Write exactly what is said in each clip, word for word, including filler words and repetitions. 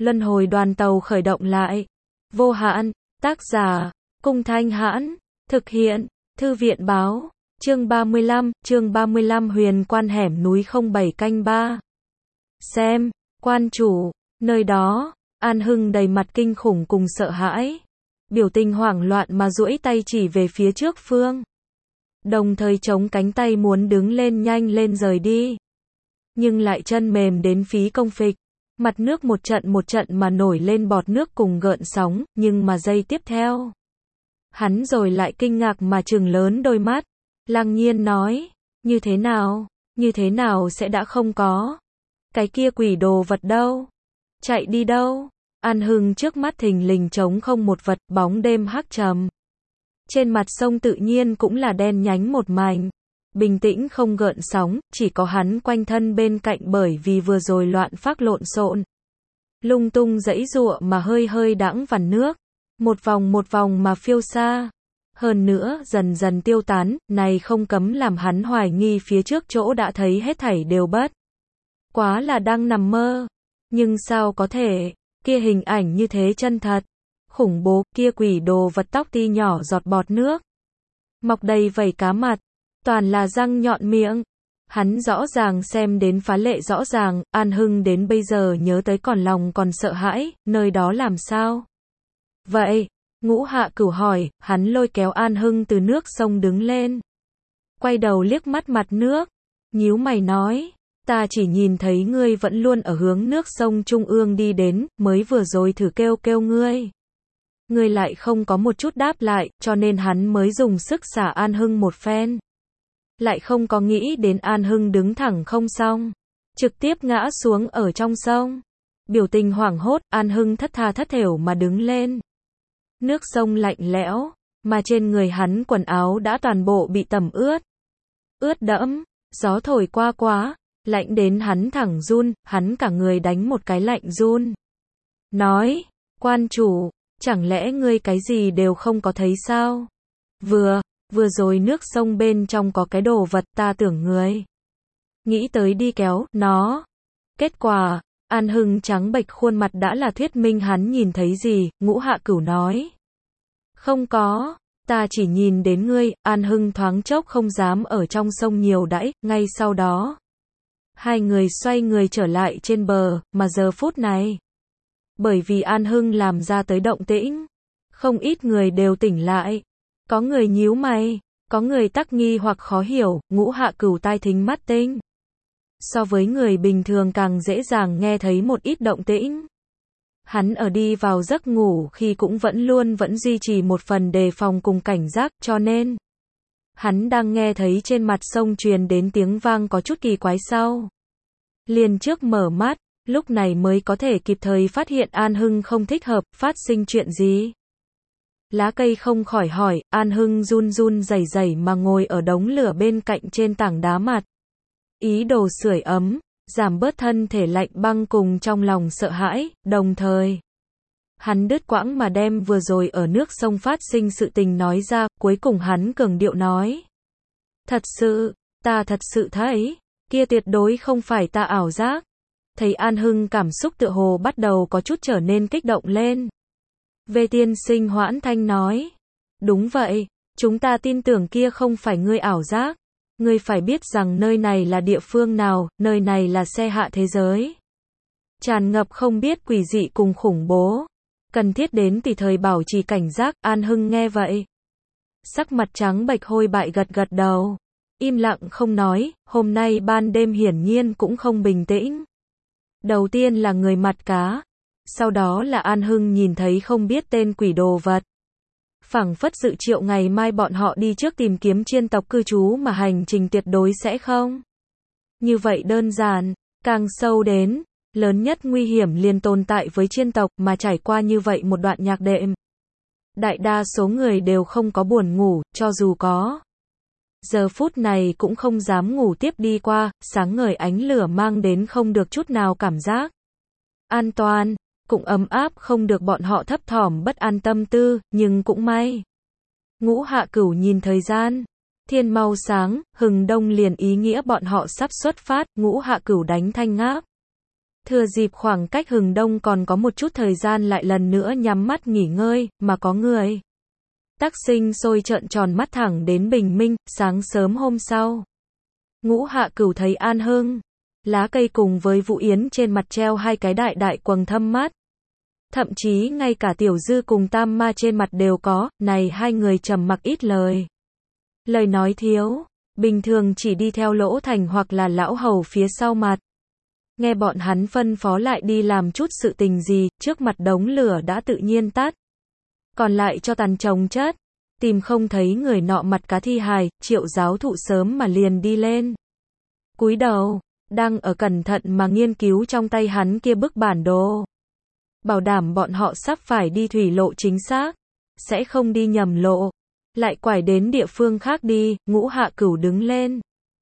Luân hồi đoàn tàu khởi động lại. Vô hạn, tác giả, Cung Thanh Hãn, thực hiện, Thư viện báo, chương ba mươi lăm, chương ba mươi lăm huyền quan hẻm núi không bảy canh ba. Xem, quan chủ, nơi đó, An Hưng đầy mặt kinh khủng cùng sợ hãi. Biểu tình hoảng loạn mà duỗi tay chỉ về phía trước phương. Đồng thời chống cánh tay muốn đứng lên nhanh lên rời đi. Nhưng lại chân mềm đến phí công phịch. Mặt nước một trận một trận mà nổi lên bọt nước cùng gợn sóng, nhưng mà giây tiếp theo. Hắn rồi lại kinh ngạc mà trừng lớn đôi mắt. Lăng nhiên nói, như thế nào, như thế nào sẽ đã không có. Cái kia quỷ đồ vật đâu? Chạy đi đâu? An Hưng trước mắt thình lình trống không một vật, bóng đêm hắc trầm. Trên mặt sông tự nhiên cũng là đen nhánh một mảnh. Bình tĩnh không gợn sóng, chỉ có hắn quanh thân bên cạnh bởi vì vừa rồi loạn phác lộn xộn. Lung tung giãy giụa mà hơi hơi đãng vằn nước. Một vòng một vòng mà phiêu xa. Hơn nữa, dần dần tiêu tán, này không cấm làm hắn hoài nghi phía trước chỗ đã thấy hết thảy đều bất. Quá là đang nằm mơ. Nhưng sao có thể, kia hình ảnh như thế chân thật. Khủng bố, kia quỷ đồ vật tóc ti nhỏ giọt bọt nước. Mọc đầy vảy cá mặt. Toàn là răng nhọn miệng. Hắn rõ ràng xem đến phá lệ rõ ràng, An Hưng đến bây giờ nhớ tới còn lòng còn sợ hãi, nơi đó làm sao? Vậy, Ngũ Hạ Cửu hỏi, hắn lôi kéo An Hưng từ nước sông đứng lên. Quay đầu liếc mắt mặt nước, nhíu mày nói, ta chỉ nhìn thấy ngươi vẫn luôn ở hướng nước sông trung ương đi đến, mới vừa rồi thử kêu kêu ngươi. Ngươi lại không có một chút đáp lại, cho nên hắn mới dùng sức xả An Hưng một phen. Lại không có nghĩ đến An Hưng đứng thẳng không xong, trực tiếp ngã xuống ở trong sông. Biểu tình hoảng hốt, An Hưng thất tha thất thểu mà đứng lên. Nước sông lạnh lẽo, mà trên người hắn quần áo đã toàn bộ bị tẩm ướt. Ướt đẫm, gió thổi qua quá, lạnh đến hắn thẳng run, hắn cả người đánh một cái lạnh run. Nói, quan chủ, chẳng lẽ ngươi cái gì đều không có thấy sao? Vừa, vừa rồi nước sông bên trong có cái đồ vật ta tưởng ngươi. Nghĩ tới đi kéo, nó. Kết quả, An Hưng trắng bệch khuôn mặt đã là thuyết minh hắn nhìn thấy gì, Ngũ Hạ Cửu nói. Không có, ta chỉ nhìn đến ngươi, An Hưng thoáng chốc không dám ở trong sông nhiều đãi, ngay sau đó. Hai người xoay người trở lại trên bờ, mà giờ phút này. Bởi vì An Hưng làm ra tới động tĩnh, không ít người đều tỉnh lại. Có người nhíu mày, có người tắc nghi hoặc khó hiểu, Ngũ Hạ Cửu tai thính mắt tinh. So với người bình thường càng dễ dàng nghe thấy một ít động tĩnh. Hắn ở đi vào giấc ngủ khi cũng vẫn luôn vẫn duy trì một phần đề phòng cùng cảnh giác, cho nên hắn đang nghe thấy trên mặt sông truyền đến tiếng vang có chút kỳ quái sau. Liền trước mở mắt, lúc này mới có thể kịp thời phát hiện An Hưng không thích hợp, phát sinh chuyện gì. Lá cây không khỏi hỏi, An Hưng run run rẩy rẩy mà ngồi ở đống lửa bên cạnh trên tảng đá mặt. Ý đồ sưởi ấm, giảm bớt thân thể lạnh băng cùng trong lòng sợ hãi, đồng thời. Hắn đứt quãng mà đem vừa rồi ở nước sông phát sinh sự tình nói ra, cuối cùng hắn cường điệu nói. Thật sự, ta thật sự thấy, kia tuyệt đối không phải ta ảo giác. Thấy An Hưng cảm xúc tựa hồ bắt đầu có chút trở nên kích động lên. Về tiên sinh hoãn thanh nói. Đúng vậy, chúng ta tin tưởng kia không phải ngươi ảo giác. Ngươi phải biết rằng nơi này là địa phương nào, nơi này là xe hạ thế giới. Tràn ngập không biết quỷ dị cùng khủng bố. Cần thiết đến tùy thời bảo trì cảnh giác, An Hưng nghe vậy. Sắc mặt trắng bệch hôi bại gật gật đầu. Im lặng không nói, hôm nay ban đêm hiển nhiên cũng không bình tĩnh. Đầu tiên là người mặt cá. Sau đó là An Hưng nhìn thấy không biết tên quỷ đồ vật. Phảng phất dự triệu ngày mai bọn họ đi trước tìm kiếm chiên tộc cư trú mà hành trình tuyệt đối sẽ không. Như vậy đơn giản, càng sâu đến, lớn nhất nguy hiểm liền tồn tại với chiên tộc mà trải qua như vậy một đoạn nhạc đệm. Đại đa số người đều không có buồn ngủ, cho dù có. Giờ phút này cũng không dám ngủ tiếp đi qua, sáng ngời ánh lửa mang đến không được chút nào cảm giác. An toàn. Cũng ấm áp không được bọn họ thấp thỏm bất an tâm tư, nhưng cũng may. Ngũ Hạ Cửu nhìn thời gian. Thiên mau sáng, hừng đông liền ý nghĩa bọn họ sắp xuất phát, Ngũ Hạ Cửu đánh thanh ngáp. Thừa dịp khoảng cách hừng đông còn có một chút thời gian lại lần nữa nhắm mắt nghỉ ngơi, mà có người. Tắc Sinh sôi trợn tròn mắt thẳng đến bình minh, sáng sớm hôm sau. Ngũ Hạ Cửu thấy An Hưng, lá cây cùng với Vũ Yến trên mặt treo hai cái đại đại quầng thâm mắt. Thậm chí ngay cả Tiểu Dư cùng Tam Ma trên mặt đều có, này hai người trầm mặc ít lời. Lời nói thiếu, bình thường chỉ đi theo Lỗ Thành hoặc là lão hầu phía sau mặt. Nghe bọn hắn phân phó lại đi làm chút sự tình gì, trước mặt đống lửa đã tự nhiên tắt. Còn lại cho tàn chồng chất, tìm không thấy người nọ mặt cá thi hài, Triệu giáo thụ sớm mà liền đi lên. Cúi đầu, đang ở cẩn thận mà nghiên cứu trong tay hắn kia bức bản đồ. Bảo đảm bọn họ sắp phải đi thủy lộ chính xác, sẽ không đi nhầm lộ. Lại quải đến địa phương khác đi, Ngũ Hạ Cửu đứng lên.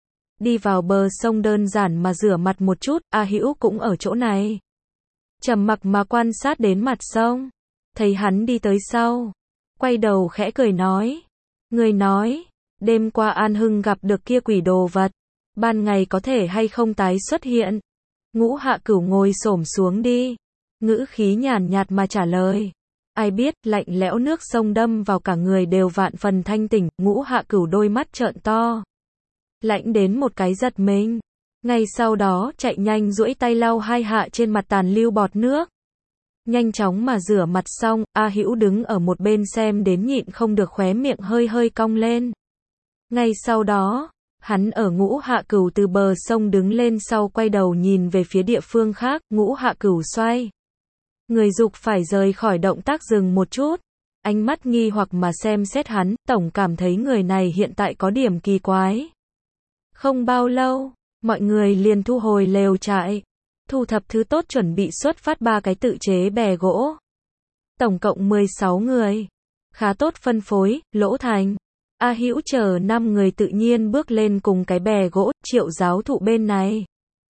Đi vào bờ sông đơn giản mà rửa mặt một chút, A Hữu cũng ở chỗ này. Trầm mặc mà quan sát đến mặt sông. Thấy hắn đi tới sau. Quay đầu khẽ cười nói. Người nói, đêm qua An Hưng gặp được kia quỷ đồ vật. Ban ngày có thể hay không tái xuất hiện. Ngũ Hạ Cửu ngồi xổm xuống đi. Ngữ khí nhàn nhạt mà trả lời. Ai biết, lạnh lẽo nước sông đâm vào cả người đều vạn phần thanh tỉnh, Ngũ Hạ Cửu đôi mắt trợn to. Lạnh đến một cái giật mình. Ngay sau đó chạy nhanh duỗi tay lau hai hạ trên mặt tàn lưu bọt nước. Nhanh chóng mà rửa mặt xong, A Hữu đứng ở một bên xem đến nhịn không được khóe miệng hơi hơi cong lên. Ngay sau đó, hắn ở Ngũ Hạ Cửu từ bờ sông đứng lên sau quay đầu nhìn về phía địa phương khác, Ngũ Hạ Cửu xoay. Người dục phải rời khỏi động tác dừng một chút. Ánh mắt nghi hoặc mà xem xét hắn, tổng cảm thấy người này hiện tại có điểm kỳ quái. Không bao lâu, mọi người liền thu hồi lều trại. Thu thập thứ tốt chuẩn bị xuất phát ba cái tự chế bè gỗ. Tổng cộng mười sáu người. Khá tốt phân phối, Lỗ Thành. A Hữu chờ năm người tự nhiên bước lên cùng cái bè gỗ, Triệu giáo thụ bên này.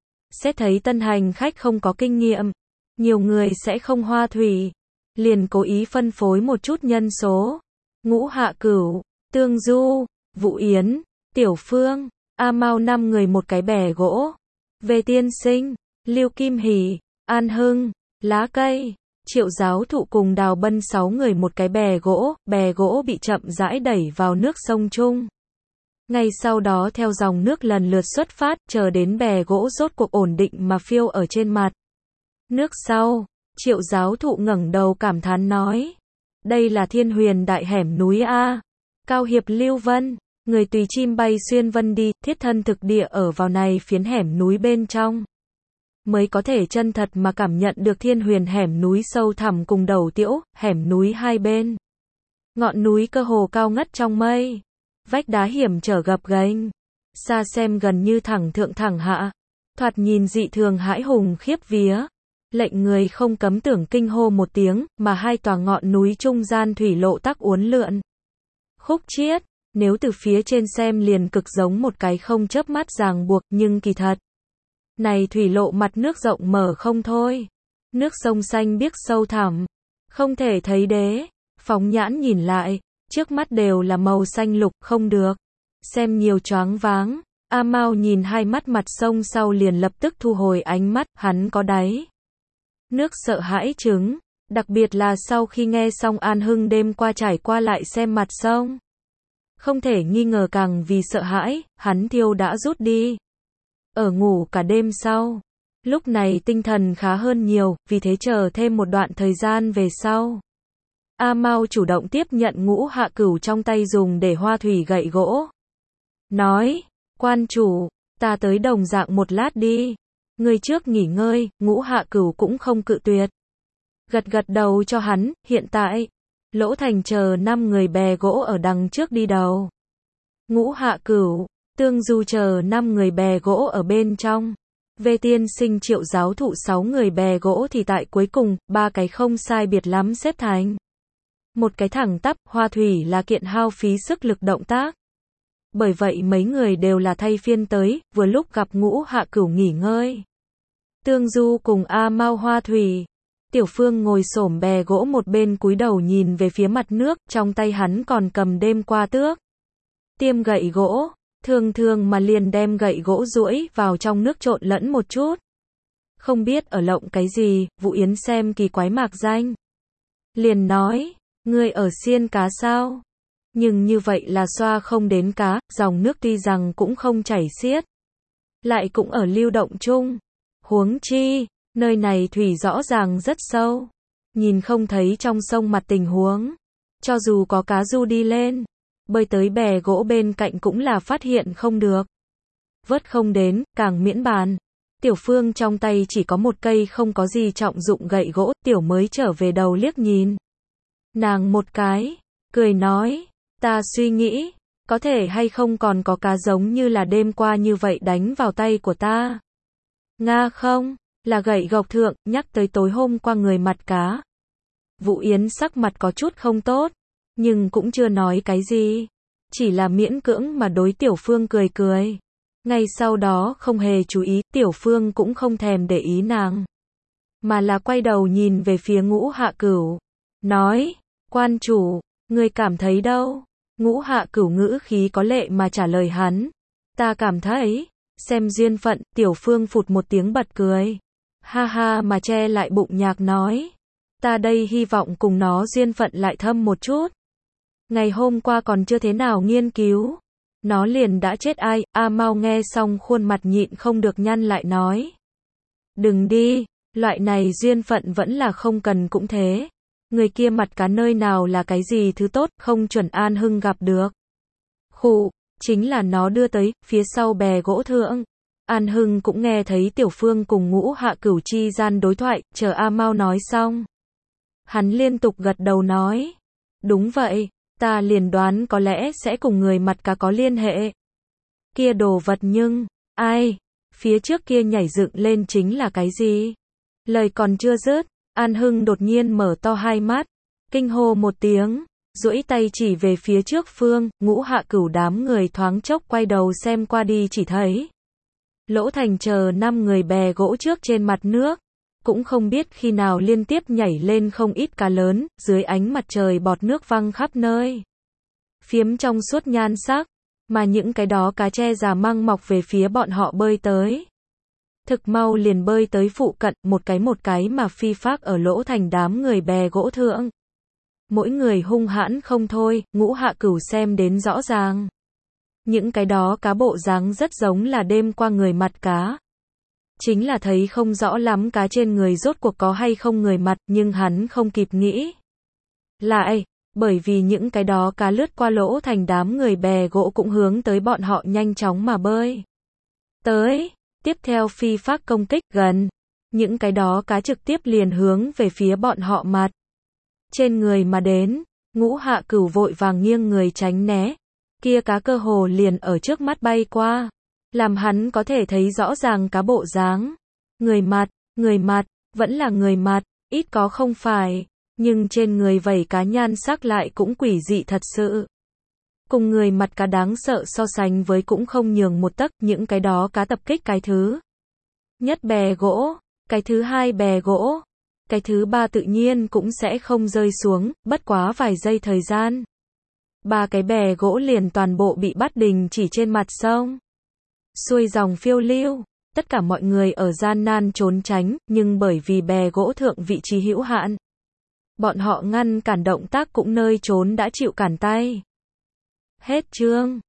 Xét thấy tân hành khách không có kinh nghiệm. Nhiều người sẽ không hoa thủy. Liền cố ý phân phối một chút nhân số. Ngũ Hạ Cửu, Tương Du, Vũ Yến, Tiểu Phương, A Mao năm người một cái bè gỗ. Về Tiên Sinh, Lưu Kim Hỷ, An Hưng, Lá Cây, Triệu giáo thụ cùng Đào Bân sáu người một cái bè gỗ. Bè gỗ bị chậm rãi đẩy vào nước sông chung. Ngay sau đó theo dòng nước lần lượt xuất phát, chờ đến bè gỗ rốt cuộc ổn định mà phiêu ở trên mặt nước sau. Triệu giáo thụ ngẩng đầu cảm thán nói. Đây là Thiên Huyền Đại Hẻm núi A. Cao Hiệp Lưu Vân, người tùy chim bay xuyên vân đi, thiết thân thực địa ở vào này phiến hẻm núi bên trong. Mới có thể chân thật mà cảm nhận được Thiên Huyền hẻm núi sâu thẳm cùng đầu tiễu, hẻm núi hai bên. Ngọn núi cơ hồ cao ngất trong mây. Vách đá hiểm trở gập ghềnh. Xa xem gần như thẳng thượng thẳng hạ. Thoạt nhìn dị thường hãi hùng khiếp vía. Lệnh người không cấm tưởng kinh hô một tiếng, mà hai tòa ngọn núi trung gian thủy lộ tắc uốn lượn. Khúc chiết, nếu từ phía trên xem liền cực giống một cái không chớp mắt ràng buộc, nhưng kỳ thật. Này thủy lộ mặt nước rộng mở không thôi. Nước sông xanh biếc sâu thẳm. Không thể thấy đế. Phóng nhãn nhìn lại, trước mắt đều là màu xanh lục, không được. Xem nhiều choáng váng. A Mao nhìn hai mắt mặt sông sau liền lập tức thu hồi ánh mắt, hắn có đáy. Nước sợ hãi chứng, đặc biệt là sau khi nghe xong An Hưng đêm qua trải qua lại xem mặt sông. Không thể nghi ngờ càng vì sợ hãi, hắn thiêu đã rút đi. Ở ngủ cả đêm sau. Lúc này tinh thần khá hơn nhiều, vì thế chờ thêm một đoạn thời gian về sau. A Mao chủ động tiếp nhận Ngũ Hạ Cửu trong tay dùng để hoa thủy gậy gỗ. Nói, quan chủ, ta tới đồng dạng một lát đi. Người trước nghỉ ngơi, Ngũ Hạ Cửu cũng không cự tuyệt. Gật gật đầu cho hắn, hiện tại. Lỗ Thành chờ năm người bè gỗ ở đằng trước đi đầu. Ngũ Hạ Cửu, Tương Du chờ năm người bè gỗ ở bên trong. Về Tiên Sinh Triệu giáo thụ sáu người bè gỗ thì tại cuối cùng, ba cái không sai biệt lắm xếp thành. Một cái thẳng tắp, hoa thủy là kiện hao phí sức lực động tác. Bởi vậy mấy người đều là thay phiên tới, vừa lúc gặp Ngũ Hạ Cửu nghỉ ngơi. Tương Du cùng A Mao hoa thủy. Tiểu Phương ngồi xổm bè gỗ một bên cúi đầu nhìn về phía mặt nước, trong tay hắn còn cầm đêm qua tước. Tiêm gậy gỗ, thường thường mà liền đem gậy gỗ duỗi vào trong nước trộn lẫn một chút. Không biết ở lộng cái gì, Vũ Yến xem kỳ quái mạc danh. Liền nói, ngươi ở xiên cá sao? Nhưng như vậy là xoa không đến cá, dòng nước tuy rằng cũng không chảy xiết. Lại cũng ở lưu động chung. Huống chi, nơi này thủy rõ ràng rất sâu. Nhìn không thấy trong sông mặt tình huống. Cho dù có cá du đi lên, bơi tới bè gỗ bên cạnh cũng là phát hiện không được. Vớt không đến, càng miễn bàn. Tiểu Phương trong tay chỉ có một cây không có gì trọng dụng gậy gỗ, Tiểu mới trở về đầu liếc nhìn. Nàng một cái, cười nói, ta suy nghĩ, có thể hay không còn có cá giống như là đêm qua như vậy đánh vào tay của ta. Nga không, là gậy gộc thượng, nhắc tới tối hôm qua người mặt cá. Vũ Yến sắc mặt có chút không tốt, nhưng cũng chưa nói cái gì. Chỉ là miễn cưỡng mà đối Tiểu Phương cười cười. Ngay sau đó không hề chú ý, Tiểu Phương cũng không thèm để ý nàng. Mà là quay đầu nhìn về phía Ngũ Hạ Cửu. Nói, quan chủ, người cảm thấy đâu? Ngũ Hạ Cửu ngữ khí có lệ mà trả lời hắn. Ta cảm thấy, xem duyên phận, Tiểu Phương phụt một tiếng bật cười. Ha ha mà che lại bụng nhạc nói. Ta đây hy vọng cùng nó duyên phận lại thâm một chút. Ngày hôm qua còn chưa thế nào nghiên cứu. Nó liền đã chết ai, A Mau nghe xong khuôn mặt nhịn không được nhăn lại nói. Đừng đi, loại này duyên phận vẫn là không cần cũng thế. Người kia mặt cá nơi nào là cái gì thứ tốt, không chuẩn An Hưng gặp được. Khụ, chính là nó đưa tới, phía sau bè gỗ thượng. An Hưng cũng nghe thấy Tiểu Phương cùng Ngũ Hạ Cửu chi gian đối thoại, chờ A Mau nói xong. Hắn liên tục gật đầu nói. Đúng vậy, ta liền đoán có lẽ sẽ cùng người mặt cá có liên hệ. Kia đồ vật nhưng, ai, phía trước kia nhảy dựng lên chính là cái gì? Lời còn chưa dứt, An Hưng đột nhiên mở to hai mắt, kinh hô một tiếng, duỗi tay chỉ về phía trước phương, Ngũ Hạ Cửu đám người thoáng chốc quay đầu xem qua đi chỉ thấy. Lỗ Thành chờ năm người bè gỗ trước trên mặt nước, cũng không biết khi nào liên tiếp nhảy lên không ít cá lớn, dưới ánh mặt trời bọt nước văng khắp nơi. Phiếm trong suốt nhan sắc, mà những cái đó cá tre già măng mọc về phía bọn họ bơi tới. Thực mau liền bơi tới phụ cận, một cái một cái mà phi phác ở Lỗ Thành đám người bè gỗ thượng. Mỗi người hung hãn không thôi, Ngũ Hạ Cửu xem đến rõ ràng. Những cái đó cá bộ dáng rất giống là đêm qua người mặt cá. Chính là thấy không rõ lắm cá trên người rốt cuộc có hay không người mặt, nhưng hắn không kịp nghĩ. Lại, bởi vì những cái đó cá lướt qua Lỗ Thành đám người bè gỗ cũng hướng tới bọn họ nhanh chóng mà bơi. Tới, tiếp theo phi phác công kích gần. Những cái đó cá trực tiếp liền hướng về phía bọn họ mặt. Trên người mà đến, Ngũ Hạ Cửu vội vàng nghiêng người tránh né. Kia cá cơ hồ liền ở trước mắt bay qua. Làm hắn có thể thấy rõ ràng cá bộ dáng. Người mặt, người mặt, vẫn là người mặt, ít có không phải. Nhưng trên người vảy cá nhan sắc lại cũng quỷ dị thật sự. Cùng người mặt cá đáng sợ so sánh với cũng không nhường một tấc, những cái đó cá tập kích cái thứ nhất bè gỗ, cái thứ hai bè gỗ, cái thứ ba tự nhiên cũng sẽ không rơi xuống, bất quá vài giây thời gian. Ba cái bè gỗ liền toàn bộ bị bắt đình chỉ trên mặt sông. Xuôi dòng phiêu lưu, tất cả mọi người ở gian nan trốn tránh, nhưng bởi vì bè gỗ thượng vị trí hữu hạn. Bọn họ ngăn cản động tác cũng nơi trốn đã chịu cản tay. Hết chương.